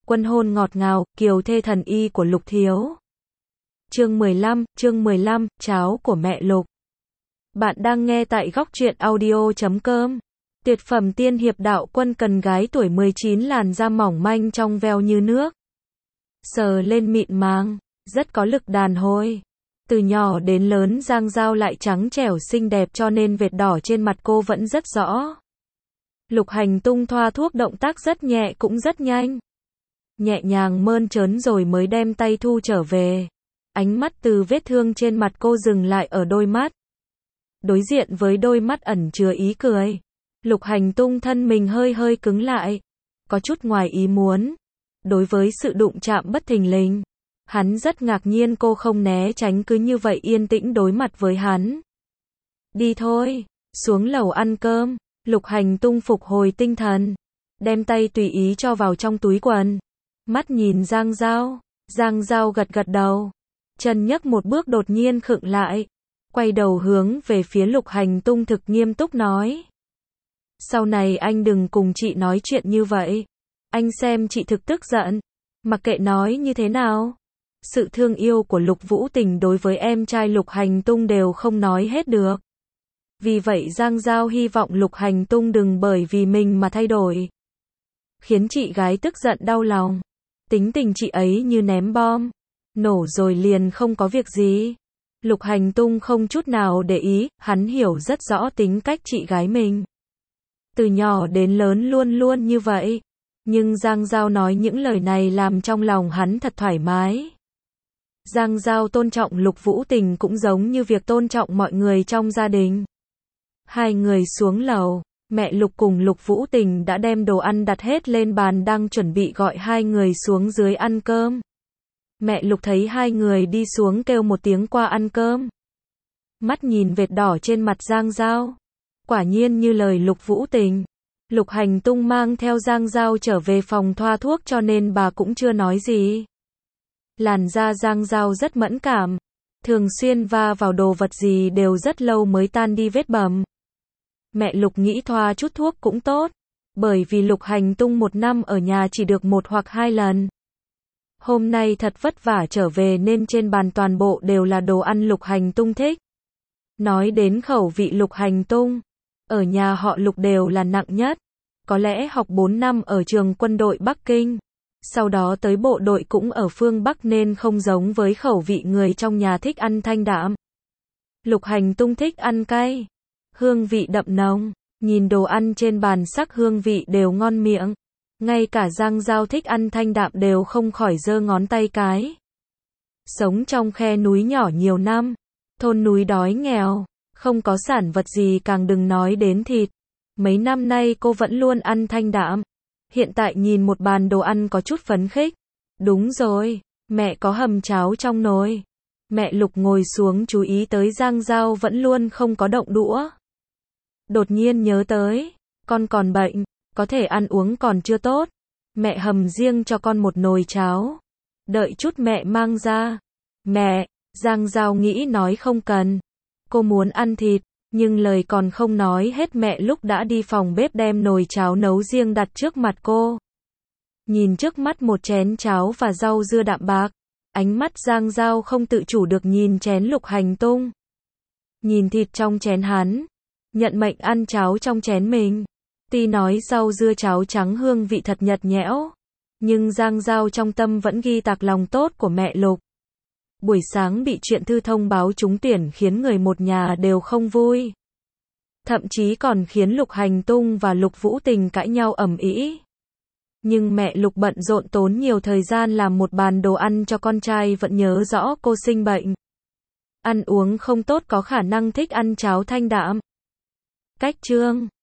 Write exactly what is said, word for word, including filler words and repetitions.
Quân hôn ngọt ngào, kiều thê thần y của Lục Thiếu. Chương mười lăm, chương mười lăm, cháo của mẹ Lục. Bạn đang nghe tại góc truyện audio chấm com. Tuyệt phẩm tiên hiệp đạo quân cần gái tuổi mười chín, làn da mỏng manh trong veo như nước. Sờ lên mịn màng, rất có lực đàn hồi. Từ nhỏ đến lớn Giang Giao lại trắng trẻo xinh đẹp cho nên vệt đỏ trên mặt cô vẫn rất rõ. Lục Hành Tung thoa thuốc động tác rất nhẹ cũng rất nhanh. Nhẹ nhàng mơn trớn rồi mới đem tay thu trở về. Ánh mắt từ vết thương trên mặt cô dừng lại ở đôi mắt. Đối diện với đôi mắt ẩn chứa ý cười, Lục Hành Tung thân mình hơi hơi cứng lại. Có chút ngoài ý muốn. Đối với sự đụng chạm bất thình lình, hắn rất ngạc nhiên cô không né tránh cứ như vậy yên tĩnh đối mặt với hắn. Đi thôi, xuống lầu ăn cơm. Lục Hành Tung phục hồi tinh thần, đem tay tùy ý cho vào trong túi quần. Mắt nhìn Giang Giao, Giang Giao gật gật đầu. Chân nhấc một bước đột nhiên khựng lại, quay đầu hướng về phía Lục Hành Tung thực nghiêm túc nói. Sau này anh đừng cùng chị nói chuyện như vậy. Anh xem chị thực tức giận. Mặc kệ nói như thế nào, sự thương yêu của Lục Vũ Tình đối với em trai Lục Hành Tung đều không nói hết được. Vì vậy Giang Giao hy vọng Lục Hành Tung đừng bởi vì mình mà thay đổi, khiến chị gái tức giận đau lòng. Tính tình chị ấy như ném bom, nổ rồi liền không có việc gì. Lục Hành Tung không chút nào để ý, hắn hiểu rất rõ tính cách chị gái mình. Từ nhỏ đến lớn luôn luôn như vậy. Nhưng Giang Giao nói những lời này làm trong lòng hắn thật thoải mái. Giang Giao tôn trọng Lục Vũ Tình cũng giống như việc tôn trọng mọi người trong gia đình. Hai người xuống lầu, mẹ Lục cùng Lục Vũ Tình đã đem đồ ăn đặt hết lên bàn đang chuẩn bị gọi hai người xuống dưới ăn cơm. Mẹ Lục thấy hai người đi xuống kêu một tiếng qua ăn cơm. Mắt nhìn vệt đỏ trên mặt Giang Giao. Quả nhiên như lời Lục Vũ Tình. Lục Hành Tung mang theo Giang Giao trở về phòng thoa thuốc cho nên bà cũng chưa nói gì. Làn da Giang Giao rất mẫn cảm. Thường xuyên va vào đồ vật gì đều rất lâu mới tan đi vết bầm. Mẹ Lục nghĩ thoa chút thuốc cũng tốt. Bởi vì Lục Hành Tung một năm ở nhà chỉ được một hoặc hai lần. Hôm nay thật vất vả trở về nên trên bàn toàn bộ đều là đồ ăn Lục Hành Tung thích. Nói đến khẩu vị Lục Hành Tung, ở nhà họ Lục đều là nặng nhất. Có lẽ học bốn năm ở trường quân đội Bắc Kinh. Sau đó tới bộ đội cũng ở phương Bắc nên không giống với khẩu vị người trong nhà thích ăn thanh đạm. Lục Hành Tung thích ăn cay. Hương vị đậm nồng. Nhìn đồ ăn trên bàn sắc hương vị đều ngon miệng. Ngay cả Giang Giao thích ăn thanh đạm đều không khỏi giơ ngón tay cái. Sống trong khe núi nhỏ nhiều năm. Thôn núi đói nghèo. Không có sản vật gì càng đừng nói đến thịt. Mấy năm nay cô vẫn luôn ăn thanh đạm. Hiện tại nhìn một bàn đồ ăn có chút phấn khích. Đúng rồi, mẹ có hầm cháo trong nồi. Mẹ Lục ngồi xuống chú ý tới Giang Giao vẫn luôn không có động đũa. Đột nhiên nhớ tới, con còn bệnh, có thể ăn uống còn chưa tốt. Mẹ hầm riêng cho con một nồi cháo. Đợi chút mẹ mang ra. Mẹ, Giang Giao nghĩ nói không cần. Cô muốn ăn thịt. Nhưng lời còn không nói hết mẹ Lục đã đi phòng bếp đem nồi cháo nấu riêng đặt trước mặt cô. Nhìn trước mắt một chén cháo và rau dưa đạm bạc, ánh mắt Giang Giao không tự chủ được nhìn chén Lục Hành Tung. Nhìn thịt trong chén hắn, nhận mệnh ăn cháo trong chén mình. Tuy nói rau dưa cháo trắng hương vị thật nhạt nhẽo, nhưng Giang Giao trong tâm vẫn ghi tạc lòng tốt của mẹ Lục. Buổi sáng bị chuyện thư thông báo trúng tuyển khiến người một nhà đều không vui. Thậm chí còn khiến Lục Hành Tung và Lục Vũ Tình cãi nhau ầm ĩ. Nhưng mẹ Lục bận rộn tốn nhiều thời gian làm một bàn đồ ăn cho con trai vẫn nhớ rõ cô sinh bệnh. Ăn uống không tốt có khả năng thích ăn cháo thanh đạm. Cách chương